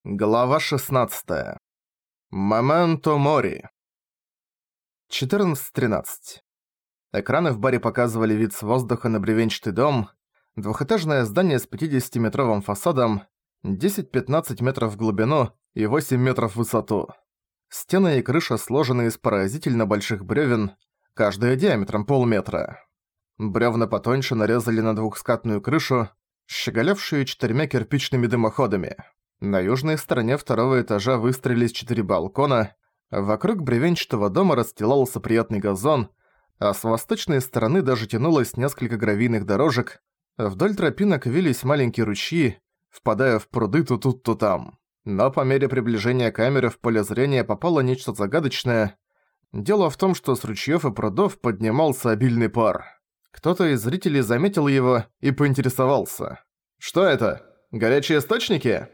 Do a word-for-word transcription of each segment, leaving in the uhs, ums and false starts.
Глава шестнадцатая. Моменто мори. четырнадцать тринадцать. Экраны в баре показывали вид с воздуха на бревенчатый дом, двухэтажное здание с пятидесятиметровым фасадом, десять-пятнадцать метров в глубину и восемь метров в высоту. Стены и крыша сложены из поразительно больших бревен, каждая диаметром полметра. Бревна потоньше нарезали на двухскатную крышу, щеголявшую четырьмя кирпичными дымоходами. На южной стороне второго этажа выстроились четыре балкона, вокруг бревенчатого дома расстилался приятный газон, а с восточной стороны даже тянулось несколько гравийных дорожек, вдоль тропинок вились маленькие ручьи, впадая в пруды то тут, то там. Но по мере приближения камеры в поле зрения попало нечто загадочное. Дело в том, что с ручьёв и прудов поднимался обильный пар. Кто-то из зрителей заметил его и поинтересовался. «Что это? Горячие источники?»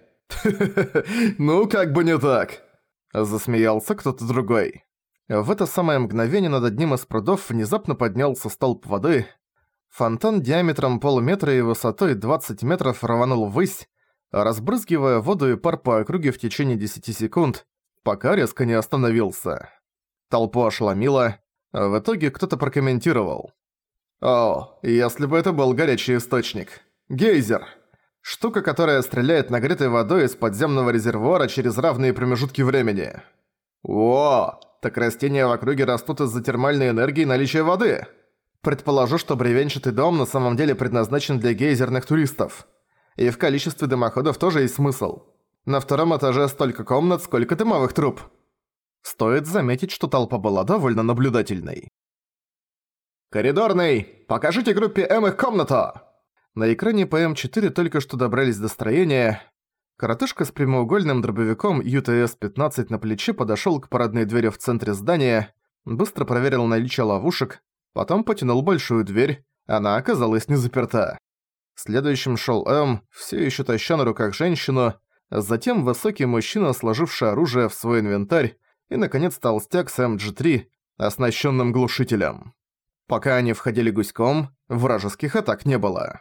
«Ну, как бы не так!» Засмеялся кто-то другой. В это самое мгновение над одним из прудов внезапно поднялся столб воды. Фонтан диаметром полметра и высотой двадцать метров рванул ввысь, разбрызгивая воду и пар по округе в течение десяти секунд, пока резко не остановился. Толпу ошеломило. В итоге кто-то прокомментировал. «О, если бы это был горячий источник. Гейзер. Штука, которая стреляет нагретой водой из подземного резервуара через равные промежутки времени. О, так растения в округе растут из-за термальной энергии наличия воды. Предположу, что бревенчатый дом на самом деле предназначен для гейзерных туристов. И в количестве дымоходов тоже есть смысл. На втором этаже столько комнат, сколько дымовых труб». Стоит заметить, что толпа была довольно наблюдательной. «Коридорный, покажите группе М их комнату!» На экране П М четыре только что добрались до строения. Коротышка с прямоугольным дробовиком Ю Т С пятнадцать на плече подошёл к парадной двери в центре здания, быстро проверил наличие ловушек, потом потянул большую дверь, она оказалась не заперта. Следующим шёл М, всё ещё таща на руках женщину, затем высокий мужчина, сложивший оружие в свой инвентарь, и, наконец, толстяк с М G три, оснащённым глушителем. Пока они входили гуськом, вражеских атак не было.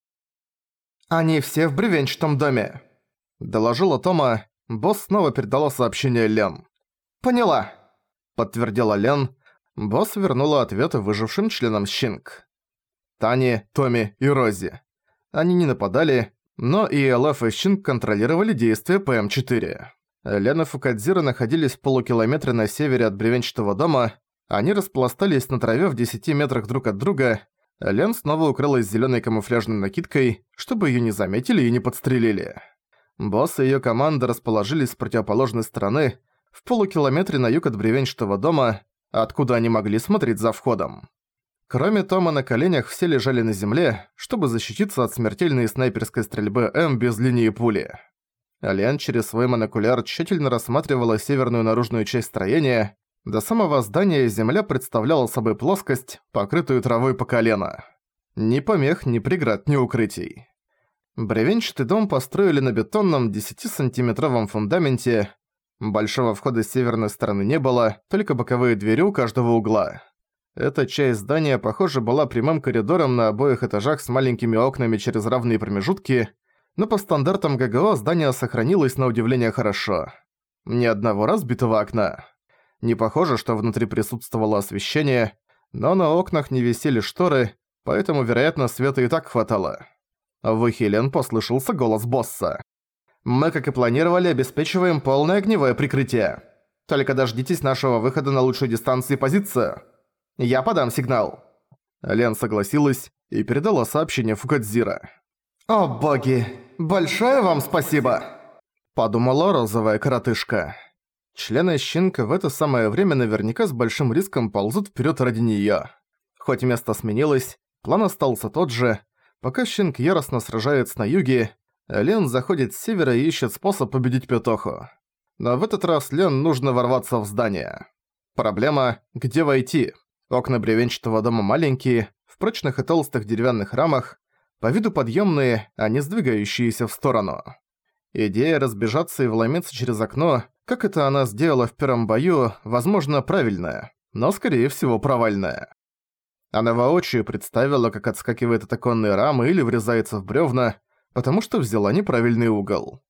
«Они все в бревенчатом доме», — доложила Тома. Босс снова передала сообщение Лен. «Поняла», — подтвердила Лен. Босс вернула ответы выжившим членам Щинг. Тани, Томми и Рози. Они не нападали, но и Л Ф и Щинг контролировали действия П М четыре. Лен и Фукадзира находились в полукилометре на севере от бревенчатого дома. Они распластались на траве в десяти метрах друг от друга. Лен снова укрылась зелёной камуфляжной накидкой, чтобы её не заметили и не подстрелили. Босс и её команда расположились с противоположной стороны, в полукилометре на юг от бревенчатого дома, откуда они могли смотреть за входом. Кроме Тома на коленях все лежали на земле, чтобы защититься от смертельной снайперской стрельбы М без линии пули. Лен через свой монокуляр тщательно рассматривала северную наружную часть строения. До самого здания земля представляла собой плоскость, покрытую травой по колено. Ни помех, ни преград, ни укрытий. Бревенчатый дом построили на бетонном десятисантиметровом фундаменте. Большого входа с северной стороны не было, только боковые двери у каждого угла. Эта часть здания, похоже, была прямым коридором на обоих этажах с маленькими окнами через равные промежутки, но по стандартам Г Г О здание сохранилось на удивление хорошо. Ни одного разбитого окна. Не похоже, что внутри присутствовало освещение, но на окнах не висели шторы, поэтому, вероятно, света и так хватало. В ухе Лен послышался голос босса. «Мы, как и планировали, обеспечиваем полное огневое прикрытие. Только дождитесь нашего выхода на лучшую дистанцию и позицию. Я подам сигнал». Лен согласилась и передала сообщение Фукадзира. «О боги, большое вам спасибо!» – подумала розовая коротышка. Члены Щинка в это самое время наверняка с большим риском ползут вперед ради неё. Хоть место сменилось, план остался тот же. Пока Щинк яростно сражается на юге, Лен заходит с севера и ищет способ победить Петоху. Но в этот раз Лен нужно ворваться в здание. Проблема – где войти? Окна бревенчатого дома маленькие, в прочных и толстых деревянных рамах, по виду подъёмные, а не сдвигающиеся в сторону. Идея разбежаться и вломиться через окно, как это она сделала в первом бою, возможно, правильная, но, скорее всего, провальная. Она воочию представила, как отскакивает от оконной рамы или врезается в бревна, потому что взяла неправильный угол.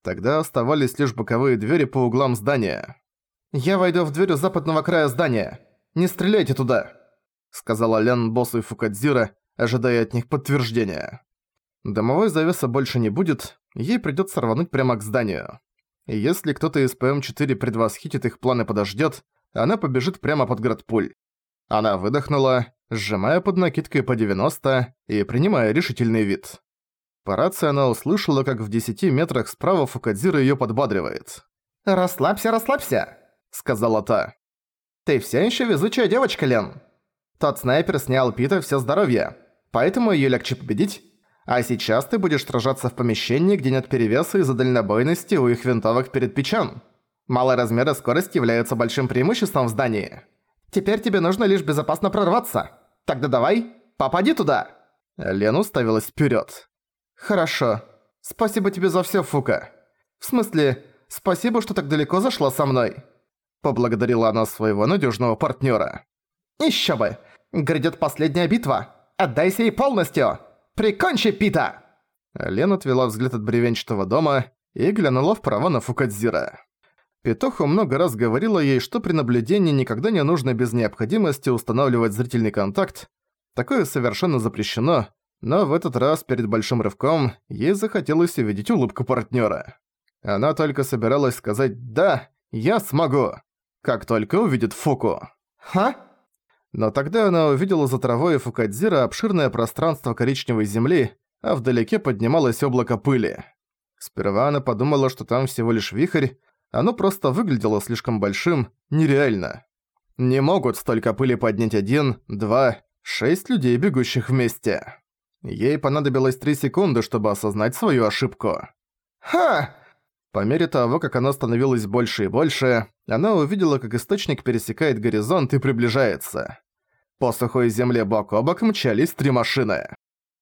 Тогда оставались лишь боковые двери по углам здания. «Я войду в дверь у западного края здания. Не стреляйте туда», — сказала Лян боссу и Фукадзира, ожидая от них подтверждения. Дымовой завеса больше не будет, ей придётся рвануть прямо к зданию. И если кто-то из Пэ Эм четыре предвосхитит их планы и подождёт, она побежит прямо под град пуль. Она выдохнула, сжимая под накидкой по девяносто и принимая решительный вид. По рации она услышала, как в десяти метрах справа Фукадзира её подбадривает. «Расслабься, расслабься», — сказала та. «Ты всё ещё везучая девочка, Лен. Тот снайпер снял Пита всё здоровье, поэтому её легче победить. А сейчас ты будешь сражаться в помещении, где нет перевеса из-за дальнобойности у их винтовок перед печом. Малый размер и скорость являются большим преимуществом в здании. Теперь тебе нужно лишь безопасно прорваться. Тогда давай, попади туда!» Лен уставилась вперёд. «Хорошо. Спасибо тебе за всё, Фука. В смысле, спасибо, что так далеко зашла со мной». Поблагодарила она своего надёжного партнёра. «Ещё бы! Грядёт последняя битва! Отдайся ей полностью! Прикончи Пита!» Лен отвела взгляд от бревенчатого дома и глянула вправо на Фукадзира. Петуху много раз говорила ей, что при наблюдении никогда не нужно без необходимости устанавливать зрительный контакт. Такое совершенно запрещено, но в этот раз перед большим рывком ей захотелось увидеть улыбку партнёра. Она только собиралась сказать «да, я смогу», как только увидит Фуку. «Ха?» Но тогда она увидела за травой Фукадзира обширное пространство коричневой земли, а вдалеке поднималось облако пыли. Сперва она подумала, что там всего лишь вихрь, оно просто выглядело слишком большим, нереально. Не могут столько пыли поднять один, два, шесть людей, бегущих вместе. Ей понадобилось три секунды, чтобы осознать свою ошибку. «Ха!» По мере того, как она становилась больше и больше, она увидела, как источник пересекает горизонт и приближается. По сухой земле бок о бок мчались три машины.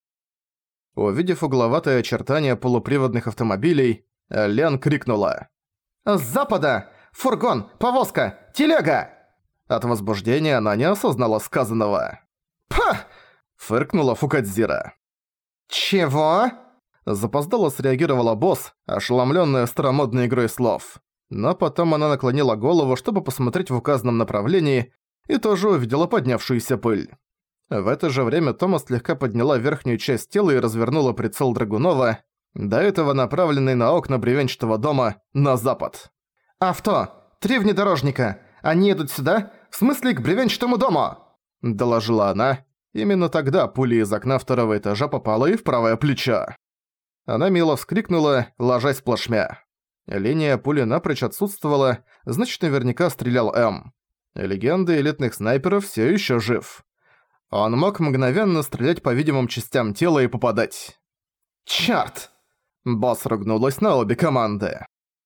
Увидев угловатые очертания полуприводных автомобилей, Лян крикнула: «С запада! Фургон! Повозка! Телега!» От возбуждения она не осознала сказанного. «Па!» — фыркнула Фукадзира. «Чего?» Запоздало среагировала босс, ошеломлённая старомодной игрой слов. Но потом она наклонила голову, чтобы посмотреть в указанном направлении, и тоже увидела поднявшуюся пыль. В это же время Тома слегка подняла верхнюю часть тела и развернула прицел Драгунова, до этого направленный на окна бревенчатого дома, на запад. «Авто! Три внедорожника! Они едут сюда? В смысле, к бревенчатому дому!» – доложила она. Именно тогда пуля из окна второго этажа попала и в правое плечо. Она мило вскрикнула, ложась плашмя. Линия пули напрочь отсутствовала, значит, наверняка стрелял М. Легенда элитных снайперов всё ещё жив. Он мог мгновенно стрелять по видимым частям тела и попадать. «Чёрт!» Босс ругнулась на обе команды.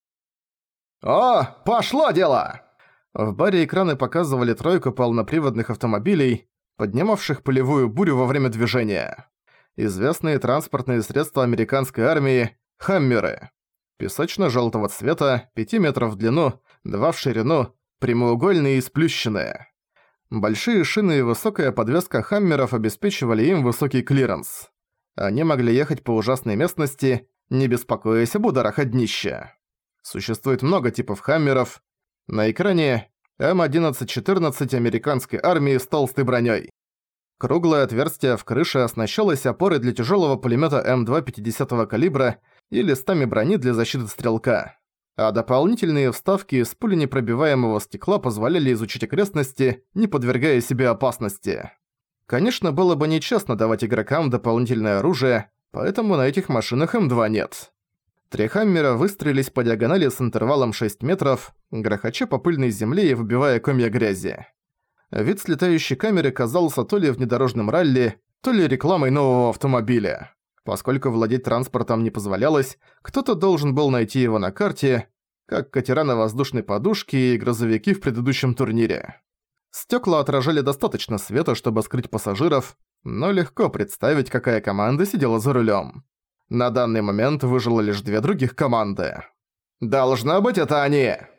«О, пошло дело!» В баре экраны показывали тройку полноприводных автомобилей, поднимавших пылевую бурю во время движения. Известные транспортные средства американской армии – «Хаммеры». Песочно-желтого цвета, пяти метров в длину, два в ширину, прямоугольные и сплющенные. Большие шины и высокая подвеска «Хаммеров» обеспечивали им высокий клиренс. Они могли ехать по ужасной местности, не беспокоясь об ударах о днище. Существует много типов «Хаммеров». На экране Эм одиннадцать четырнадцать американской армии с толстой бронёй. Круглое отверстие в крыше оснащалось опорой для тяжёлого пулемёта Эм два пятидесятого калибра и листами брони для защиты стрелка. А дополнительные вставки из пуленепробиваемого стекла позволяли изучить окрестности, не подвергая себе опасности. Конечно, было бы нечестно давать игрокам дополнительное оружие, поэтому на этих машинах Эм два нет. Три «Хаммера» выстроились по диагонали с интервалом шесть метров, грохоча по пыльной земле и выбивая комья грязи. Вид с летающей камеры казался то ли внедорожным ралли, то ли рекламой нового автомобиля. Поскольку владеть транспортом не позволялось, кто-то должен был найти его на карте, как катера на воздушной подушке и грузовики в предыдущем турнире. Стёкла отражали достаточно света, чтобы скрыть пассажиров, но легко представить, какая команда сидела за рулем. На данный момент выжило лишь две других команды. «Должно быть, это они!»